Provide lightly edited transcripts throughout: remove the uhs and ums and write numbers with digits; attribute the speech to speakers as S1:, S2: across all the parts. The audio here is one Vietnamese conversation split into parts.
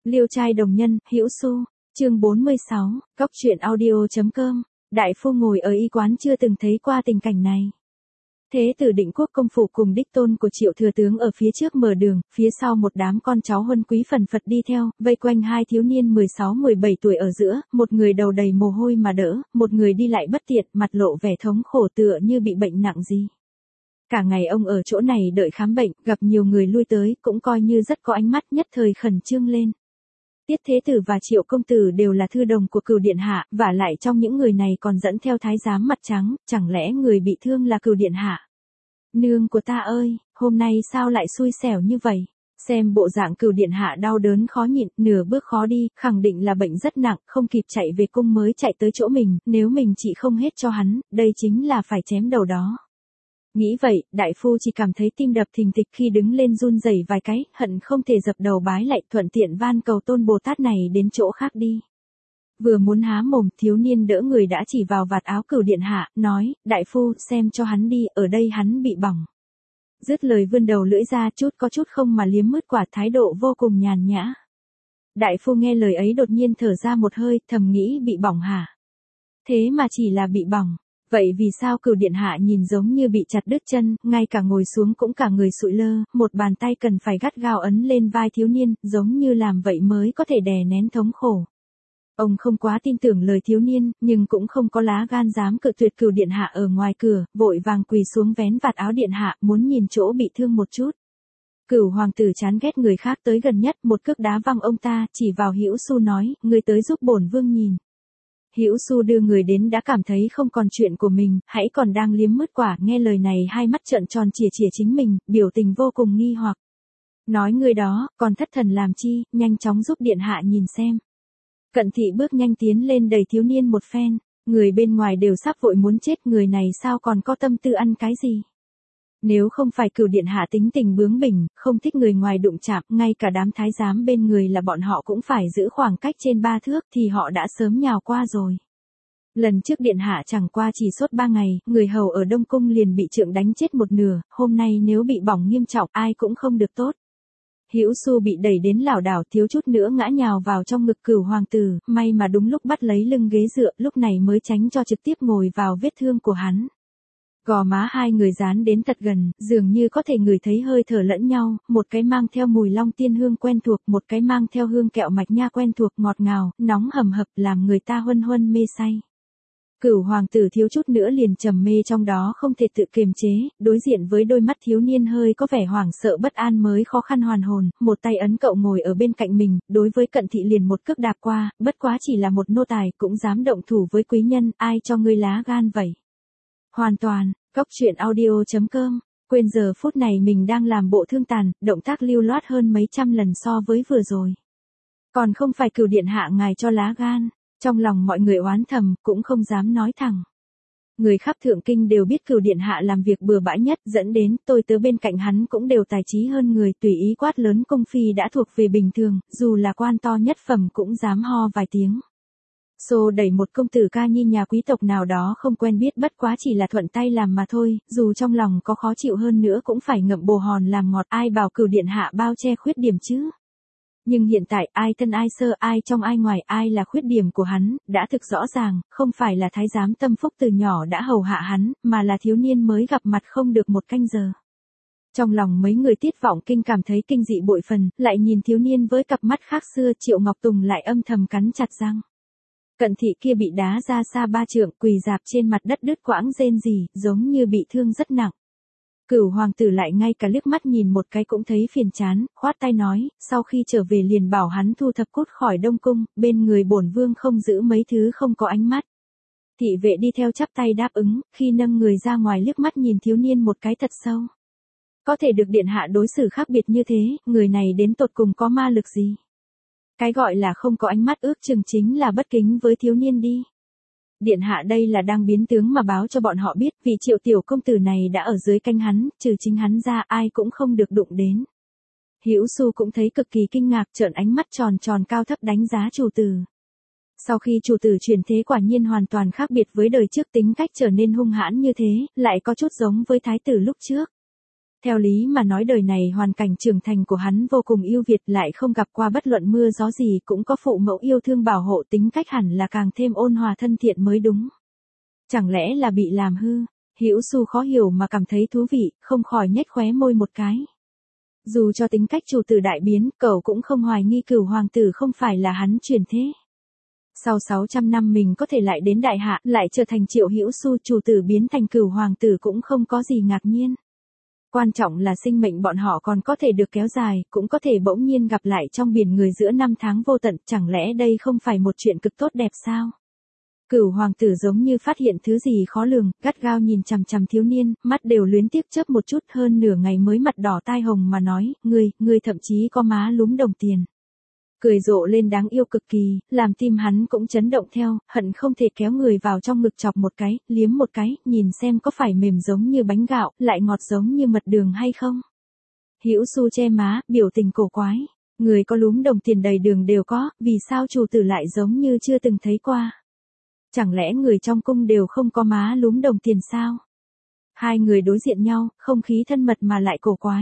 S1: Liêu trai đồng nhân, Hữu Xu, chương 46, Góc truyện audio.com. Đại phu ngồi ở y quán chưa từng thấy qua tình cảnh này. Thế tử Định Quốc công phủ cùng đích tôn của Triệu thừa tướng ở phía trước mở đường, phía sau một đám con cháu huân quý phần phật đi theo, vây quanh hai thiếu niên 16-17 tuổi ở giữa, một người đầu đầy mồ hôi mà đỡ, một người đi lại bất tiện, mặt lộ vẻ thống khổ tựa như bị bệnh nặng gì. Cả ngày ông ở chỗ này đợi khám bệnh, gặp nhiều người lui tới, cũng coi như rất có ánh mắt, nhất thời khẩn trương lên. Tiết Thế Tử và Triệu công tử đều là thư đồng của Cửu điện hạ, và lại trong những người này còn dẫn theo thái giám mặt trắng, chẳng lẽ người bị thương là Cửu điện hạ? Nương của ta ơi, hôm nay sao lại xui xẻo như vậy? Xem bộ dạng Cửu điện hạ đau đớn khó nhịn, nửa bước khó đi, khẳng định là bệnh rất nặng, không kịp chạy về cung mới chạy tới chỗ mình, nếu mình trị không hết cho hắn, đây chính là phải chém đầu đó. Nghĩ vậy, đại phu chỉ cảm thấy tim đập thình thịch khi đứng lên run rẩy vài cái, hận không thể dập đầu bái lạy, thuận tiện van cầu Tôn Bồ Tát này đến chỗ khác đi. Vừa muốn há mồm, thiếu niên đỡ người đã chỉ vào vạt áo Cửu điện hạ, nói, đại phu, xem cho hắn đi, ở đây hắn bị bỏng. Dứt lời vươn đầu lưỡi ra, có chút không mà liếm mứt quả, thái độ vô cùng nhàn nhã. Đại phu nghe lời ấy đột nhiên thở ra một hơi, thầm nghĩ bị bỏng hả? Thế mà chỉ là bị bỏng. Vậy vì sao Cửu điện hạ nhìn giống như bị chặt đứt chân, ngay cả ngồi xuống cũng cả người sụi lơ, một bàn tay cần phải gắt gao ấn lên vai thiếu niên, giống như làm vậy mới có thể đè nén thống khổ. Ông không quá tin tưởng lời thiếu niên, nhưng cũng không có lá gan dám cự tuyệt Cửu điện hạ ở ngoài cửa, vội vàng quỳ xuống vén vạt áo điện hạ, muốn nhìn chỗ bị thương một chút. Cửu hoàng tử chán ghét người khác tới gần nhất, một cước đá văng ông ta, chỉ vào Hữu Xu nói, ngươi tới giúp bổn vương nhìn. Hữu Xu đưa người đến đã cảm thấy không còn chuyện của mình, hãy còn đang liếm mứt quả, nghe lời này hai mắt trợn tròn chìa chính mình, biểu tình vô cùng nghi hoặc. Nói người đó, còn thất thần làm chi, nhanh chóng giúp điện hạ nhìn xem. Cận thị bước nhanh tiến lên đẩy thiếu niên một phen, người bên ngoài đều sắp vội muốn chết, người này sao còn có tâm tư ăn cái gì. Nếu không phải Cửu điện hạ tính tình bướng bỉnh, không thích người ngoài đụng chạm, ngay cả đám thái giám bên người là bọn họ cũng phải giữ khoảng cách trên 3 thước thì họ đã sớm nhào qua rồi. Lần trước điện hạ chẳng qua chỉ sốt 3 ngày, người hầu ở Đông Cung liền bị trượng đánh chết một nửa, hôm nay nếu bị bỏng nghiêm trọng ai cũng không được tốt. Hữu Xu bị đẩy đến lảo đảo, thiếu chút nữa ngã nhào vào trong ngực Cửu hoàng tử, may mà đúng lúc bắt lấy lưng ghế dựa, lúc này mới tránh cho trực tiếp ngồi vào vết thương của hắn. Gò má hai người dán đến thật gần, dường như có thể ngửi thấy hơi thở lẫn nhau, một cái mang theo mùi long tiên hương quen thuộc, một cái mang theo hương kẹo mạch nha quen thuộc, ngọt ngào, nóng hầm hập, làm người ta huân huân mê say. Cửu hoàng tử thiếu chút nữa liền trầm mê trong đó không thể tự kiềm chế, đối diện với đôi mắt thiếu niên hơi có vẻ hoảng sợ bất an mới khó khăn hoàn hồn, một tay ấn cậu ngồi ở bên cạnh mình, đối với Cận thị liền một cước đạp qua, bất quá chỉ là một nô tài cũng dám động thủ với quý nhân, ai cho ngươi lá gan vậy? Hoàn toàn, Góc truyện audio.com, quên giờ phút này mình đang làm bộ thương tàn, động tác lưu loát hơn mấy trăm lần so với vừa rồi. Còn không phải Cửu điện hạ ngài cho lá gan, trong lòng mọi người oán thầm, cũng không dám nói thẳng. Người khắp thượng kinh đều biết Cửu điện hạ làm việc bừa bãi nhất, dẫn đến tôi tớ bên cạnh hắn cũng đều tài trí hơn người, tùy ý quát lớn cung phi đã thuộc về bình thường, dù là quan to nhất phẩm cũng dám ho vài tiếng. Xô đẩy một công tử ca nhi nhà quý tộc nào đó không quen biết, bất quá chỉ là thuận tay làm mà thôi, dù trong lòng có khó chịu hơn nữa cũng phải ngậm bồ hòn làm ngọt, ai bảo Cửu điện hạ bao che khuyết điểm chứ. Nhưng hiện tại ai thân ai sơ, ai trong ai ngoài, ai là khuyết điểm của hắn, đã thực rõ ràng, không phải là thái giám tâm phúc từ nhỏ đã hầu hạ hắn, mà là thiếu niên mới gặp mặt không được một canh giờ. Trong lòng mấy người Tiết Vọng Kinh cảm thấy kinh dị bội phần, lại nhìn thiếu niên với cặp mắt khác xưa, Triệu Ngọc Tùng lại âm thầm cắn chặt răng. Cận thị kia bị đá ra xa 3 trượng, quỳ rạp trên mặt đất đứt quãng rên rỉ, giống như bị thương rất nặng. Cửu hoàng tử lại ngay cả liếc mắt nhìn một cái cũng thấy phiền chán, khoát tay nói, sau khi trở về liền bảo hắn thu thập cốt khỏi Đông Cung, bên người bổn vương không giữ mấy thứ không có ánh mắt. Thị vệ đi theo chắp tay đáp ứng, khi nâng người ra ngoài liếc mắt nhìn thiếu niên một cái thật sâu. Có thể được điện hạ đối xử khác biệt như thế, người này đến tột cùng có ma lực gì? Cái gọi là không có ánh mắt ước chừng chính là bất kính với thiếu niên đi. Điện hạ đây là đang biến tướng mà báo cho bọn họ biết, vì Triệu tiểu công tử này đã ở dưới canh hắn, trừ chính hắn ra ai cũng không được đụng đến. Hữu Xu cũng thấy cực kỳ kinh ngạc, trợn ánh mắt tròn tròn cao thấp đánh giá chủ tử. Sau khi chủ tử chuyển thế quả nhiên hoàn toàn khác biệt với đời trước, tính cách trở nên hung hãn như thế, lại có chút giống với thái tử lúc trước. Theo lý mà nói đời này hoàn cảnh trưởng thành của hắn vô cùng ưu việt, lại không gặp qua bất luận mưa gió gì, cũng có phụ mẫu yêu thương bảo hộ, tính cách hẳn là càng thêm ôn hòa thân thiện mới đúng. Chẳng lẽ là bị làm hư? Hữu Xu khó hiểu mà cảm thấy thú vị, không khỏi nhếch khóe môi một cái. Dù cho tính cách chủ tử đại biến, cậu cũng không hoài nghi Cửu hoàng tử không phải là hắn truyền thế. Sau 600 năm mình có thể lại đến đại hạ, lại trở thành Triệu Hữu Xu, chủ tử biến thành Cửu hoàng tử cũng không có gì ngạc nhiên. Quan trọng là sinh mệnh bọn họ còn có thể được kéo dài, cũng có thể bỗng nhiên gặp lại trong biển người giữa năm tháng vô tận, chẳng lẽ đây không phải một chuyện cực tốt đẹp sao? Cửu hoàng tử giống như phát hiện thứ gì khó lường, gắt gao nhìn chằm chằm thiếu niên, mắt đều luyến tiếc chớp một chút, hơn nửa ngày mới mặt đỏ tai hồng mà nói, ngươi thậm chí có má lúm đồng tiền. Cười rộ lên đáng yêu cực kỳ, làm tim hắn cũng chấn động theo, hận không thể kéo người vào trong ngực chọc một cái, liếm một cái, nhìn xem có phải mềm giống như bánh gạo, lại ngọt giống như mật đường hay không. Hữu Xu che má, biểu tình cổ quái. Người có lúm đồng tiền đầy đường đều có, vì sao chủ tử lại giống như chưa từng thấy qua? Chẳng lẽ người trong cung đều không có má lúm đồng tiền sao? Hai người đối diện nhau, không khí thân mật mà lại cổ quái.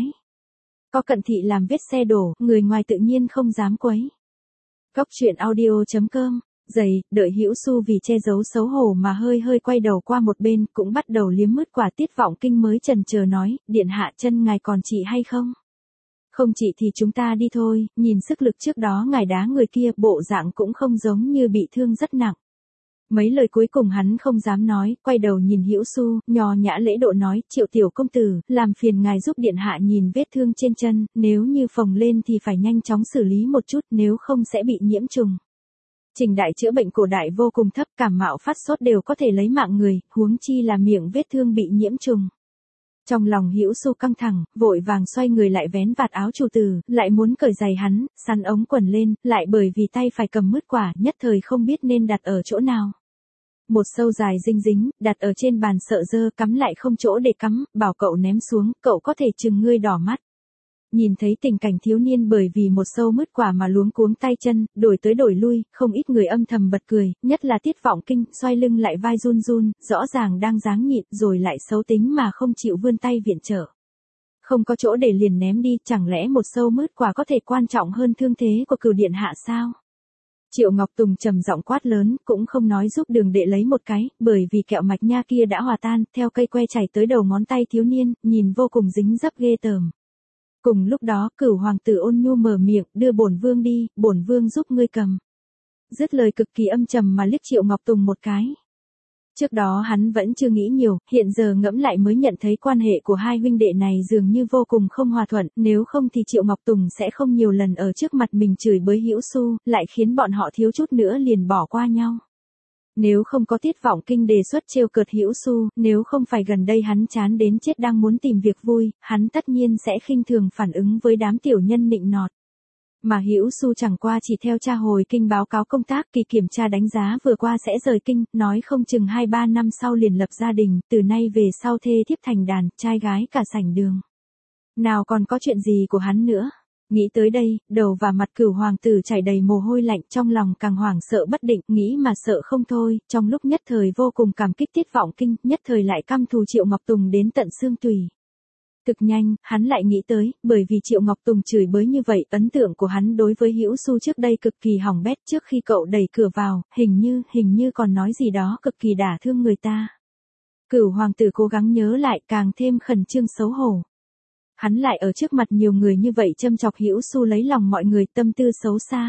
S1: Có cận thị làm vết xe đổ, người ngoài tự nhiên không dám quấy. Góc truyện audio.com, đợi Hữu Xu vì che giấu xấu hổ mà hơi quay đầu qua một bên, cũng bắt đầu liếm mứt quả Tiết Vọng Kinh mới chần chờ nói, điện hạ chân ngài còn trị hay không? Không trị thì chúng ta đi thôi, nhìn sức lực trước đó ngài đá người kia, bộ dạng cũng không giống như bị thương rất nặng. Mấy lời cuối cùng hắn không dám nói, quay đầu nhìn Hữu Xu, nho nhã lễ độ nói, Triệu tiểu công tử, làm phiền ngài giúp điện hạ nhìn vết thương trên chân, nếu như phồng lên thì phải nhanh chóng xử lý một chút, nếu không sẽ bị nhiễm trùng. Trình đại chữa bệnh cổ đại vô cùng thấp, cảm mạo phát sốt đều có thể lấy mạng người, huống chi là miệng vết thương bị nhiễm trùng. Trong lòng Hữu Xu căng thẳng, vội vàng xoay người lại vén vạt áo chủ tử, lại muốn cởi giày hắn, sắn ống quần lên, lại bởi vì tay phải cầm mứt quả, nhất thời không biết nên đặt ở chỗ nào. Một sâu dài dinh dính, đặt ở trên bàn sợ dơ, cắm lại không chỗ để cắm, bảo cậu ném xuống, cậu có thể chừng ngươi đỏ mắt. Nhìn thấy tình cảnh thiếu niên bởi vì một sâu mứt quả mà luống cuống tay chân, đổi tới đổi lui, không ít người âm thầm bật cười, nhất là Tiết Vọng Kinh, xoay lưng lại vai run run, rõ ràng đang dáng nhịn rồi lại xấu tính mà không chịu vươn tay viện trợ. Không có chỗ để liền ném đi, chẳng lẽ một sâu mứt quả có thể quan trọng hơn thương thế của Cửu điện hạ sao? Triệu Ngọc Tùng trầm giọng quát lớn, cũng không nói giúp Đường đệ lấy một cái, bởi vì kẹo mạch nha kia đã hòa tan, theo cây que chảy tới đầu ngón tay thiếu niên, nhìn vô cùng dính dấp ghê tởm. Cùng lúc đó, Cửu hoàng tử ôn nhu mở miệng, đưa bổn vương đi, bổn vương giúp ngươi cầm. Dứt lời cực kỳ âm trầm mà liếc Triệu Ngọc Tùng một cái. Trước đó hắn vẫn chưa nghĩ nhiều, hiện giờ ngẫm lại mới nhận thấy quan hệ của hai huynh đệ này dường như vô cùng không hòa thuận, nếu không thì Triệu Ngọc Tùng sẽ không nhiều lần ở trước mặt mình chửi bới Hữu Xu, lại khiến bọn họ thiếu chút nữa liền bỏ qua nhau. Nếu không có Tiết Vọng Kinh đề xuất trêu cợt Hữu Xu, nếu không phải gần đây hắn chán đến chết đang muốn tìm việc vui, hắn tất nhiên sẽ khinh thường phản ứng với đám tiểu nhân nịnh nọt. Mà Hữu Xu chẳng qua chỉ theo cha hồi kinh báo cáo công tác, kỳ kiểm tra đánh giá vừa qua sẽ rời kinh, nói không chừng 2-3 năm sau liền lập gia đình, từ nay về sau thê thiếp thành đàn, trai gái cả sảnh đường. Nào còn có chuyện gì của hắn nữa? Nghĩ tới đây, đầu và mặt Cửu hoàng tử chảy đầy mồ hôi lạnh, trong lòng càng hoảng sợ bất định, nghĩ mà sợ không thôi, trong lúc nhất thời vô cùng cảm kích Tiết Vọng Kinh, nhất thời lại căm thù Triệu Ngọc Tùng đến tận xương tủy. Cực nhanh, hắn lại nghĩ tới, bởi vì Triệu Ngọc Tùng chửi bới như vậy, ấn tượng của hắn đối với Hữu Xu trước đây cực kỳ hỏng bét, trước khi cậu đẩy cửa vào, hình như còn nói gì đó cực kỳ đả thương người ta. Cửu hoàng tử cố gắng nhớ lại, càng thêm khẩn trương xấu hổ. Hắn lại ở trước mặt nhiều người như vậy châm chọc Hữu Xu lấy lòng mọi người, tâm tư xấu xa.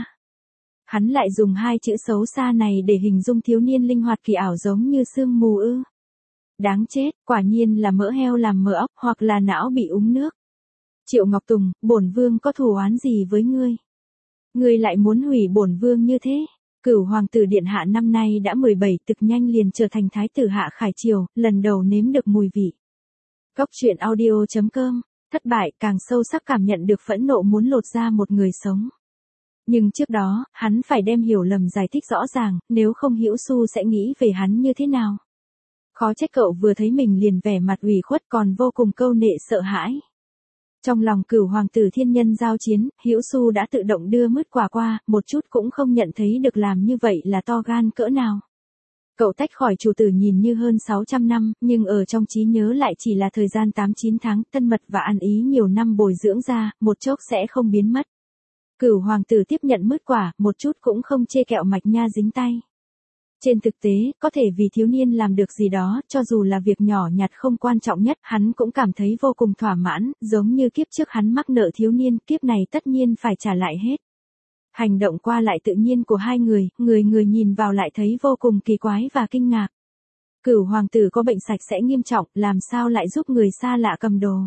S1: Hắn lại dùng hai chữ xấu xa này để hình dung thiếu niên linh hoạt kỳ ảo giống như sương mù ư. Đáng chết, quả nhiên là mỡ heo làm mỡ ốc, hoặc là não bị uống nước. Triệu Ngọc Tùng, bổn vương có thù oán gì với ngươi? Ngươi lại muốn hủy bổn vương như thế? Cửu hoàng tử điện hạ năm nay đã 17, thực nhanh liền trở thành thái tử hạ khải triều, lần đầu nếm được mùi vị. Góc truyện audio.com, thất bại càng sâu sắc cảm nhận được phẫn nộ muốn lột ra một người sống. Nhưng trước đó, hắn phải đem hiểu lầm giải thích rõ ràng, nếu không Hữu Xu sẽ nghĩ về hắn như thế nào. Khó trách cậu vừa thấy mình liền vẻ mặt ủy khuất còn vô cùng câu nệ sợ hãi. Trong lòng Cửu hoàng tử thiên nhân giao chiến, Hữu Xu đã tự động đưa mứt quả qua, một chút cũng không nhận thấy được làm như vậy là to gan cỡ nào. Cậu tách khỏi chủ tử nhìn như hơn 600 năm, nhưng ở trong trí nhớ lại chỉ là thời gian 8-9 tháng, thân mật và ăn ý nhiều năm bồi dưỡng ra, một chốc sẽ không biến mất. Cửu hoàng tử tiếp nhận mứt quả, một chút cũng không chê kẹo mạch nha dính tay. Trên thực tế, có thể vì thiếu niên làm được gì đó, cho dù là việc nhỏ nhặt không quan trọng nhất, hắn cũng cảm thấy vô cùng thỏa mãn, giống như kiếp trước hắn mắc nợ thiếu niên, kiếp này tất nhiên phải trả lại hết. Hành động qua lại tự nhiên của hai người, người nhìn vào lại thấy vô cùng kỳ quái và kinh ngạc. Cửu hoàng tử có bệnh sạch sẽ nghiêm trọng, làm sao lại giúp người xa lạ cầm đồ.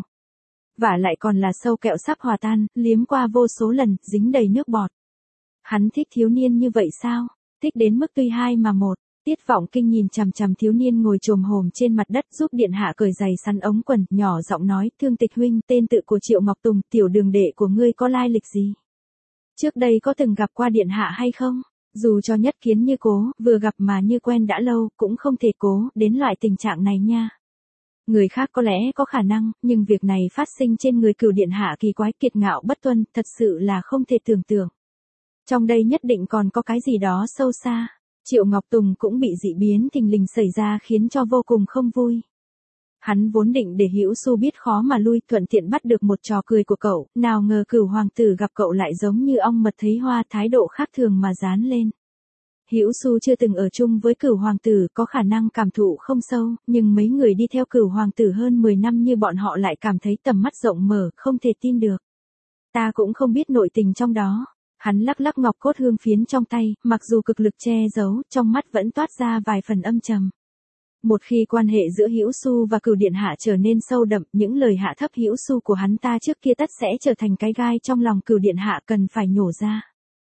S1: Và lại còn là sâu kẹo sắp hòa tan, liếm qua vô số lần, dính đầy nước bọt. Hắn thích thiếu niên như vậy sao? Thích đến mức tuy hai mà một. Tiết Vọng Kinh nhìn chằm chằm thiếu niên ngồi chồm hổm trên mặt đất giúp điện hạ cởi giày sắn ống quần, nhỏ giọng nói, Thương Tịch huynh, tên tự của Triệu Ngọc Tùng, tiểu đường đệ của ngươi có lai lịch gì? Trước đây có từng gặp qua điện hạ hay không? Dù cho nhất kiến như cố, vừa gặp mà như quen đã lâu, cũng không thể cố đến loại tình trạng này nha. Người khác có lẽ có khả năng, nhưng việc này phát sinh trên người Cửu điện hạ kỳ quái kiệt ngạo bất tuân, thật sự là không thể tưởng tượng. Trong đây nhất định còn có cái gì đó sâu xa. Triệu Ngọc Tùng cũng bị dị biến thình lình xảy ra khiến cho vô cùng không vui. Hắn vốn định để Hữu Xu biết khó mà lui, thuận tiện bắt được một trò cười của cậu, nào ngờ Cửu hoàng tử gặp cậu lại giống như ong mật thấy hoa, thái độ khác thường mà dán lên. Hữu Xu chưa từng ở chung với Cửu hoàng tử, có khả năng cảm thụ không sâu, nhưng mấy người đi theo Cửu hoàng tử hơn 10 năm như bọn họ lại cảm thấy tầm mắt rộng mở, không thể tin được. Ta cũng không biết nội tình trong đó. Hắn lắc lắc ngọc cốt hương phiến trong tay, mặc dù cực lực che giấu, trong mắt vẫn toát ra vài phần âm trầm. Một khi quan hệ giữa Hữu Xu và Cửu điện hạ trở nên sâu đậm, những lời hạ thấp Hữu Xu của hắn ta trước kia tất sẽ trở thành cái gai trong lòng Cửu điện hạ cần phải nhổ ra.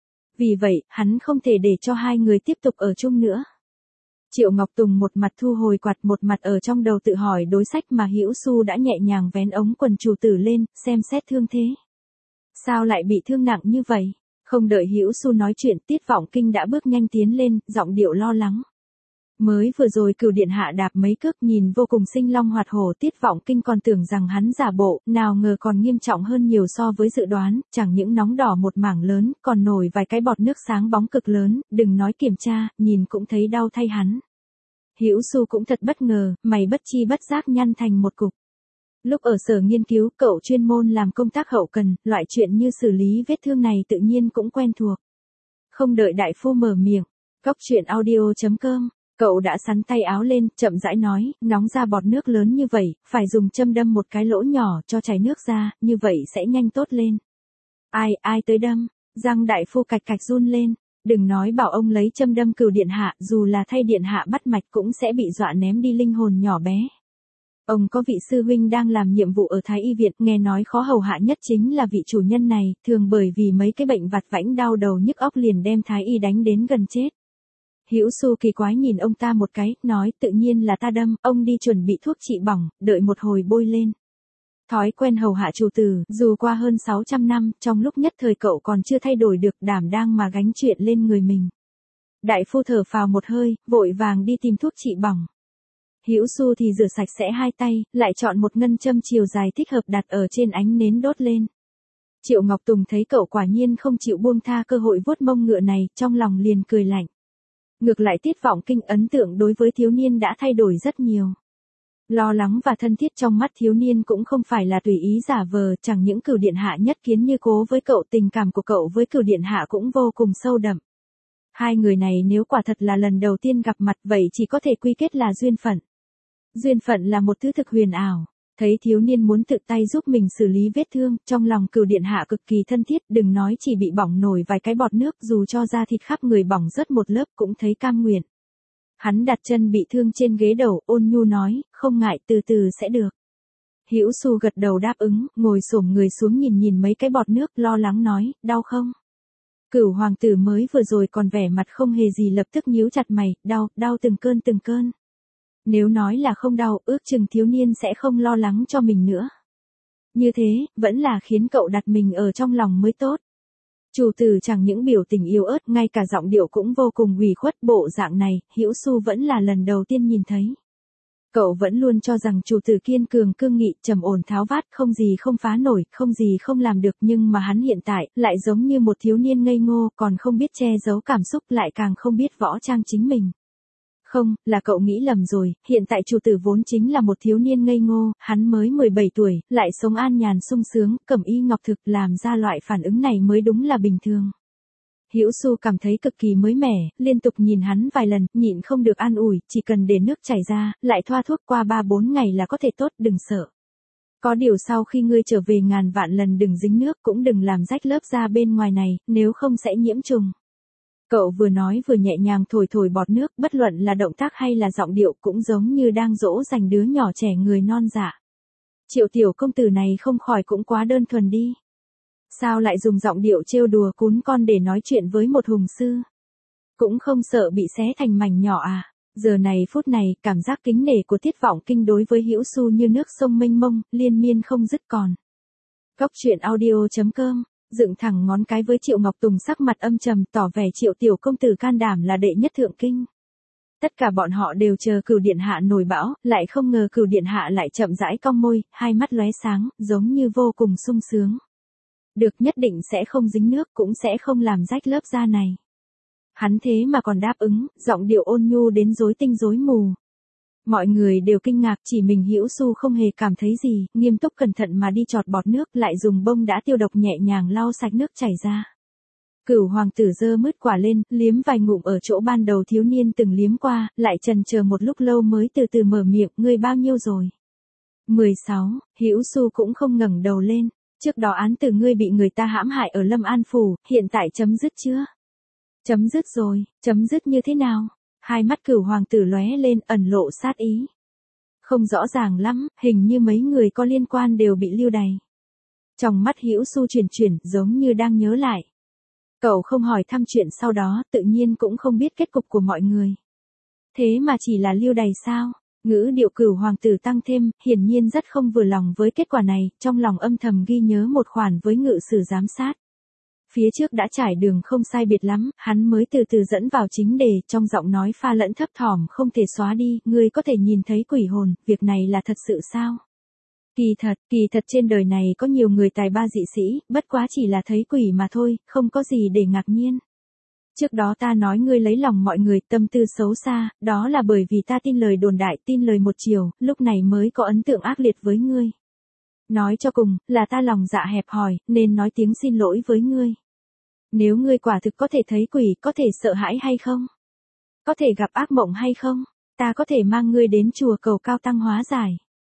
S1: Vì vậy, hắn không thể để cho hai người tiếp tục ở chung nữa. Triệu Ngọc Tùng một mặt thu hồi quạt, một mặt ở trong đầu tự hỏi đối sách mà Hữu Xu đã nhẹ nhàng vén ống quần chủ tử lên, xem xét thương thế. Sao lại bị thương nặng như vậy? Không đợi Hữu Xu nói chuyện, Tiết Vọng Kinh đã bước nhanh tiến lên, giọng điệu lo lắng. Mới vừa rồi Cửu điện hạ đạp mấy cước nhìn vô cùng sinh long hoạt hổ, Tiết Vọng Kinh còn tưởng rằng hắn giả bộ, nào ngờ còn nghiêm trọng hơn nhiều so với dự đoán, chẳng những nóng đỏ một mảng lớn, còn nổi vài cái bọt nước sáng bóng cực lớn, đừng nói kiểm tra, nhìn cũng thấy đau thay hắn. Hữu Xu cũng thật bất ngờ, mày bất chi bất giác nhăn thành một cục. Lúc ở sở nghiên cứu, cậu chuyên môn làm công tác hậu cần, loại chuyện như xử lý vết thương này tự nhiên cũng quen thuộc. Không đợi đại phu mở miệng, coctruyện.audio.com, cậu đã sắn tay áo lên, chậm rãi nói, nóng ra bọt nước lớn như vậy, phải dùng châm đâm một cái lỗ nhỏ cho chảy nước ra, như vậy sẽ nhanh tốt lên. Ai tới đâm? Răng đại phu cạch cạch run lên. Đừng nói bảo ông lấy châm đâm Cửu điện hạ, dù là thay điện hạ bắt mạch cũng sẽ bị dọa ném đi linh hồn nhỏ bé. Ông có vị sư huynh đang làm nhiệm vụ ở Thái Y viện, nghe nói khó hầu hạ nhất chính là vị chủ nhân này, thường bởi vì mấy cái bệnh vặt vãnh đau đầu nhức óc liền đem Thái Y đánh đến gần chết. Hữu Xu kỳ quái nhìn ông ta một cái, nói tự nhiên là ta đâm, ông đi chuẩn bị thuốc trị bỏng, đợi một hồi bôi lên. Thói quen hầu hạ chủ tử, dù qua hơn 600 năm, trong lúc nhất thời cậu còn chưa thay đổi được, đảm đang mà gánh chuyện lên người mình. Đại phu thở phào một hơi, vội vàng đi tìm thuốc trị bỏng. Hữu Xu thì rửa sạch sẽ hai tay, lại chọn một ngân châm chiều dài thích hợp đặt ở trên ánh nến đốt lên. Triệu Ngọc Tùng thấy cậu quả nhiên không chịu buông tha cơ hội vuốt mông ngựa này, trong lòng liền cười lạnh. Ngược lại Tiết Vọng Kinh ấn tượng đối với thiếu niên đã thay đổi rất nhiều. Lo lắng và thân thiết trong mắt thiếu niên cũng không phải là tùy ý giả vờ, chẳng những Cửu điện hạ nhất kiến như cố với cậu, tình cảm của cậu với Cửu điện hạ cũng vô cùng sâu đậm. Hai người này nếu quả thật là lần đầu tiên gặp mặt vậy chỉ có thể quy kết là duyên phận. Duyên phận là một thứ thực huyền ảo. Thấy thiếu niên muốn tự tay giúp mình xử lý vết thương, trong lòng Cửu điện hạ cực kỳ thân thiết, đừng nói chỉ bị bỏng nổi vài cái bọt nước, dù cho da thịt khắp người bỏng rớt một lớp cũng thấy cam nguyện. Hắn đặt chân bị thương trên ghế đầu, ôn nhu nói, không ngại, từ từ sẽ được. Hữu Xu gật đầu đáp ứng, ngồi xổm người xuống nhìn mấy cái bọt nước, lo lắng nói, đau không? Cửu hoàng tử mới vừa rồi còn vẻ mặt không hề gì lập tức nhíu chặt mày, đau từng cơn. Nếu nói là không đau, ước chừng thiếu niên sẽ không lo lắng cho mình nữa. Như thế, vẫn là khiến cậu đặt mình ở trong lòng mới tốt. Chủ tử chẳng những biểu tình yếu ớt, ngay cả giọng điệu cũng vô cùng ủy khuất, bộ dạng này, Hữu Xu vẫn là lần đầu tiên nhìn thấy. Cậu vẫn luôn cho rằng chủ tử kiên cường cương nghị, trầm ổn tháo vát, không gì không phá nổi, không gì không làm được, nhưng mà hắn hiện tại, lại giống như một thiếu niên ngây ngô, còn không biết che giấu cảm xúc, lại càng không biết võ trang chính mình. Không, là cậu nghĩ lầm rồi, hiện tại chủ tử vốn chính là một thiếu niên ngây ngô, hắn mới 17 tuổi, lại sống an nhàn sung sướng, cẩm y ngọc thực, làm ra loại phản ứng này mới đúng là bình thường. Hữu Xu cảm thấy cực kỳ mới mẻ, liên tục nhìn hắn vài lần, nhịn không được an ủi, chỉ cần để nước chảy ra, lại thoa thuốc qua 3-4 ngày là có thể tốt, đừng sợ. Có điều sau khi ngươi trở về ngàn vạn lần đừng dính nước, cũng đừng làm rách lớp da bên ngoài này, nếu không sẽ nhiễm trùng. Cậu vừa nói vừa nhẹ nhàng thổi thổi bọt nước, bất luận là động tác hay là giọng điệu cũng giống như đang dỗ dành đứa nhỏ trẻ người non dạ. Triệu tiểu công tử này không khỏi cũng quá đơn thuần đi. Sao lại dùng giọng điệu trêu đùa cún con để nói chuyện với một hùng sư? Cũng không sợ bị xé thành mảnh nhỏ à? Giờ này phút này, cảm giác kính nể của Tiết Vọng Kinh đối với Hữu Xu như nước sông mênh mông, liên miên không dứt còn. Góc truyện audio.com, dựng thẳng ngón cái với Triệu Ngọc Tùng sắc mặt âm trầm tỏ vẻ Triệu tiểu công tử can đảm là đệ nhất thượng kinh. Tất cả bọn họ đều chờ Cửu điện hạ nổi bão, lại không ngờ Cửu điện hạ lại chậm rãi cong môi, hai mắt lóe sáng, giống như vô cùng sung sướng. Được, nhất định sẽ không dính nước, cũng sẽ không làm rách lớp da này. Hắn thế mà còn đáp ứng, giọng điệu ôn nhu đến rối tinh rối mù. Mọi người đều kinh ngạc, chỉ mình Hữu Xu không hề cảm thấy gì, nghiêm túc cẩn thận mà đi chọt bọt nước, lại dùng bông đã tiêu độc nhẹ nhàng lau sạch nước chảy ra. Cửu hoàng tử giơ mứt quả lên, liếm vài ngụm ở chỗ ban đầu thiếu niên từng liếm qua, lại chần chờ một lúc lâu mới từ từ mở miệng, ngươi bao nhiêu rồi? 16, Hữu Xu cũng không ngẩng đầu lên. Trước đó án tử ngươi bị người ta hãm hại ở Lâm An Phủ, hiện tại chấm dứt chưa? Chấm dứt rồi, chấm dứt như thế nào? Hai mắt Cửu hoàng tử lóe lên ẩn lộ sát ý. Không rõ ràng lắm, hình như mấy người có liên quan đều bị lưu đày. Trong mắt Hữu Xu chuyển giống như đang nhớ lại. Cậu không hỏi thăm chuyện sau đó, tự nhiên cũng không biết kết cục của mọi người. Thế mà chỉ là lưu đày sao? Ngữ điệu Cửu hoàng tử tăng thêm, hiển nhiên rất không vừa lòng với kết quả này, trong lòng âm thầm ghi nhớ một khoản với ngự sử giám sát. Phía trước đã trải đường không sai biệt lắm, hắn mới từ từ dẫn vào chính đề, trong giọng nói pha lẫn thấp thỏm không thể xóa đi, ngươi có thể nhìn thấy quỷ hồn, việc này là thật sự sao? Kỳ thật trên đời này có nhiều người tài ba dị sĩ, bất quá chỉ là thấy quỷ mà thôi, không có gì để ngạc nhiên. Trước đó ta nói ngươi lấy lòng mọi người, tâm tư xấu xa, đó là bởi vì ta tin lời đồn đại, tin lời một chiều, lúc này mới có ấn tượng ác liệt với ngươi. Nói cho cùng, là ta lòng dạ hẹp hòi, nên nói tiếng xin lỗi với ngươi. Nếu ngươi quả thực có thể thấy quỷ, có thể sợ hãi hay không? Có thể gặp ác mộng hay không? Ta có thể mang ngươi đến chùa cầu cao tăng hóa giải.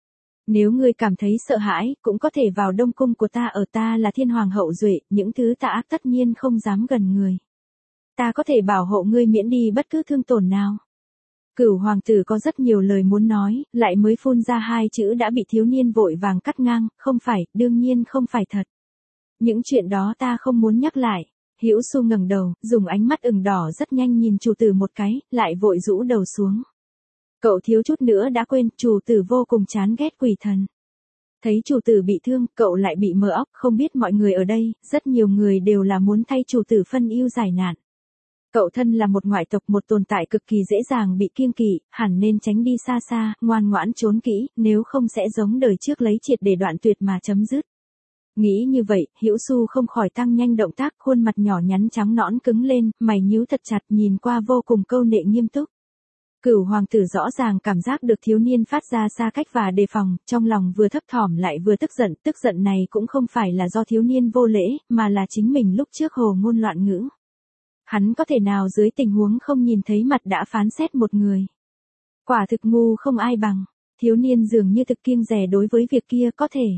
S1: Nếu ngươi cảm thấy sợ hãi, cũng có thể vào đông cung của ta, ở ta là thiên hoàng hậu duệ, những thứ tà ác tất nhiên không dám gần người. Ta có thể bảo hộ ngươi miễn đi bất cứ thương tổn nào. Cửu hoàng tử có rất nhiều lời muốn nói, lại mới phun ra hai chữ đã bị thiếu niên vội vàng cắt ngang, không phải, đương nhiên không phải thật. Những chuyện đó ta không muốn nhắc lại. Hữu Xu ngẩng đầu, dùng ánh mắt ửng đỏ rất nhanh nhìn chủ tử một cái, lại vội rũ đầu xuống. Cậu thiếu chút nữa đã quên, chủ tử vô cùng chán ghét quỷ thần. Thấy chủ tử bị thương, cậu lại bị mờ óc, không biết mọi người ở đây, rất nhiều người đều là muốn thay chủ tử phân ưu giải nạn. Cậu thân là một ngoại tộc, một tồn tại cực kỳ dễ dàng bị kiêng kỵ, hẳn nên tránh đi xa xa, ngoan ngoãn trốn kỹ, nếu không sẽ giống đời trước lấy triệt để đoạn tuyệt mà chấm dứt. Nghĩ như vậy, Hữu Xu không khỏi tăng nhanh động tác, khuôn mặt nhỏ nhắn trắng nõn cứng lên, mày nhíu thật chặt, nhìn qua vô cùng câu nệ nghiêm túc. Cửu hoàng tử rõ ràng cảm giác được thiếu niên phát ra xa cách và đề phòng, trong lòng vừa thấp thỏm lại vừa tức giận này cũng không phải là do thiếu niên vô lễ, mà là chính mình lúc trước hồ ngôn loạn ngữ. Hắn có thể nào dưới tình huống không nhìn thấy mặt đã phán xét một người. Quả thực ngu không ai bằng, thiếu niên dường như thực kiêng dè đối với việc kia có thể.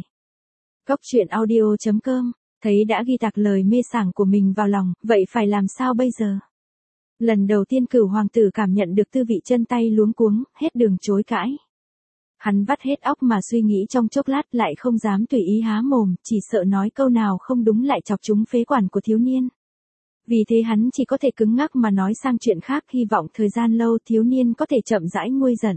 S1: Góc truyện audio.com, thấy đã ghi tạc lời mê sảng của mình vào lòng, vậy phải làm sao bây giờ? Lần đầu tiên Cửu hoàng tử cảm nhận được tư vị chân tay luống cuống, hết đường chối cãi. Hắn vắt hết óc mà suy nghĩ trong chốc lát, lại không dám tùy ý há mồm, chỉ sợ nói câu nào không đúng lại chọc trúng phế quản của thiếu niên. Vì thế hắn chỉ có thể cứng ngắc mà nói sang chuyện khác, hy vọng thời gian lâu thiếu niên có thể chậm rãi nguôi giận.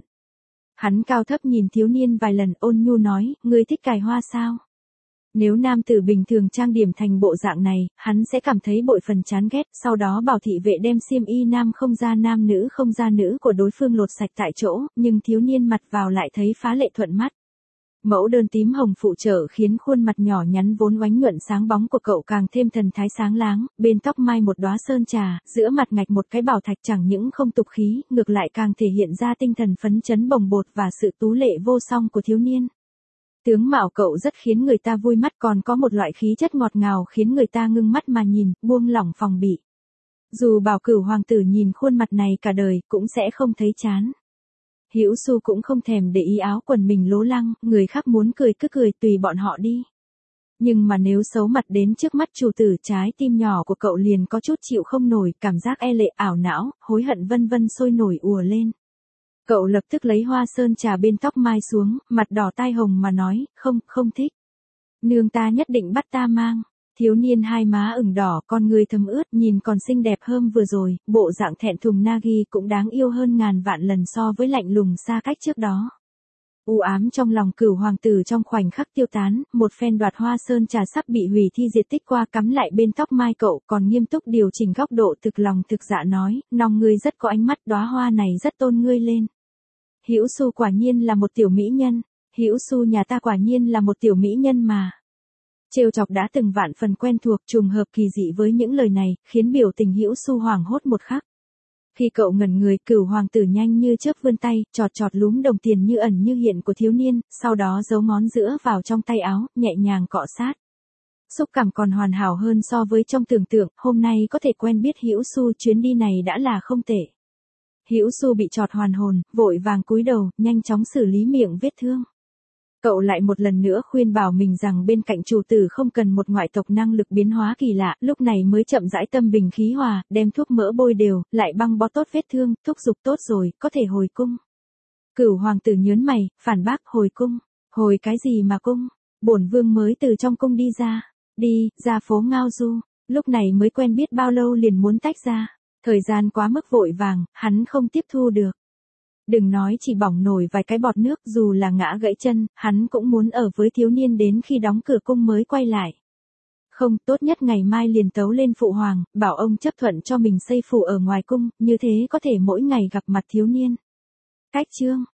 S1: Hắn cao thấp nhìn thiếu niên vài lần, ôn nhu nói, ngươi thích cài hoa sao? Nếu nam tử bình thường trang điểm thành bộ dạng này, hắn sẽ cảm thấy bội phần chán ghét, sau đó bảo thị vệ đem xiêm y nam không ra nữ của đối phương lột sạch tại chỗ, nhưng thiếu niên mặt vào lại thấy phá lệ thuận mắt. Mẫu đơn tím hồng phụ trợ khiến khuôn mặt nhỏ nhắn vốn oánh nhuận sáng bóng của cậu càng thêm thần thái sáng láng, bên tóc mai một đóa sơn trà, giữa mặt ngạch một cái bảo thạch chẳng những không tục khí, ngược lại càng thể hiện ra tinh thần phấn chấn bồng bột và sự tú lệ vô song của thiếu niên. Tướng mạo cậu rất khiến người ta vui mắt, còn có một loại khí chất ngọt ngào khiến người ta ngưng mắt mà nhìn, buông lỏng phòng bị. Dù bảo Cửu hoàng tử nhìn khuôn mặt này cả đời, cũng sẽ không thấy chán. Hữu Xu cũng không thèm để ý áo quần mình lố lăng, người khác muốn cười cứ cười, tùy bọn họ đi. Nhưng mà nếu xấu mặt đến trước mắt chủ tử, trái tim nhỏ của cậu liền có chút chịu không nổi, cảm giác e lệ, ảo não, hối hận vân vân sôi nổi ùa lên. Cậu lập tức lấy hoa sơn trà bên tóc mai xuống, mặt đỏ tai hồng mà nói, không thích. Nương ta nhất định bắt ta mang. Thiếu niên hai má ửng đỏ, con người thấm ướt, nhìn còn xinh đẹp hơn vừa rồi, bộ dạng thẹn thùng Nagi cũng đáng yêu hơn ngàn vạn lần so với lạnh lùng xa cách trước đó. U ám trong lòng Cửu hoàng tử trong khoảnh khắc tiêu tán, một phen đoạt hoa sơn trà sắp bị hủy thi diệt tích qua cắm lại bên tóc mai cậu, còn nghiêm túc điều chỉnh góc độ thực lòng thực dạ nói, nòng ngươi rất có ánh mắt, đóa hoa này rất tôn ngươi lên. Hữu Xu quả nhiên là một tiểu mỹ nhân, Hữu Xu nhà ta quả nhiên là một tiểu mỹ nhân mà. Trêu chọc đã từng vạn phần quen thuộc, trùng hợp kỳ dị với những lời này, khiến biểu tình Hữu Xu hoảng hốt một khắc. Khi cậu ngẩn người, Cửu hoàng tử nhanh như chớp vươn tay, chọt chọt lúm đồng tiền như ẩn như hiện của thiếu niên, sau đó giấu ngón giữa vào trong tay áo, nhẹ nhàng cọ sát. Xúc cảm còn hoàn hảo hơn so với trong tưởng tượng, hôm nay có thể quen biết Hữu Xu, chuyến đi này đã là không tệ. Hữu Xu bị chọt hoàn hồn, vội vàng cúi đầu, nhanh chóng xử lý miệng vết thương. Cậu lại một lần nữa khuyên bảo mình rằng bên cạnh chủ tử không cần một ngoại tộc năng lực biến hóa kỳ lạ, lúc này mới chậm rãi tâm bình khí hòa, đem thuốc mỡ bôi đều, lại băng bó tốt vết thương, thúc giục tốt rồi, có thể hồi cung. Cửu hoàng tử nhớn mày, phản bác, hồi cung, hồi cái gì mà cung, bổn vương mới từ trong cung đi ra phố ngao du, lúc này mới quen biết bao lâu liền muốn tách ra, thời gian quá mức vội vàng, hắn không tiếp thu được. Đừng nói chỉ bỏng nổi vài cái bọt nước, dù là ngã gãy chân, hắn cũng muốn ở với thiếu niên đến khi đóng cửa cung mới quay lại. Không, tốt nhất ngày mai liền tấu lên phụ hoàng, bảo ông chấp thuận cho mình xây phủ ở ngoài cung, như thế có thể mỗi ngày gặp mặt thiếu niên. Cách chương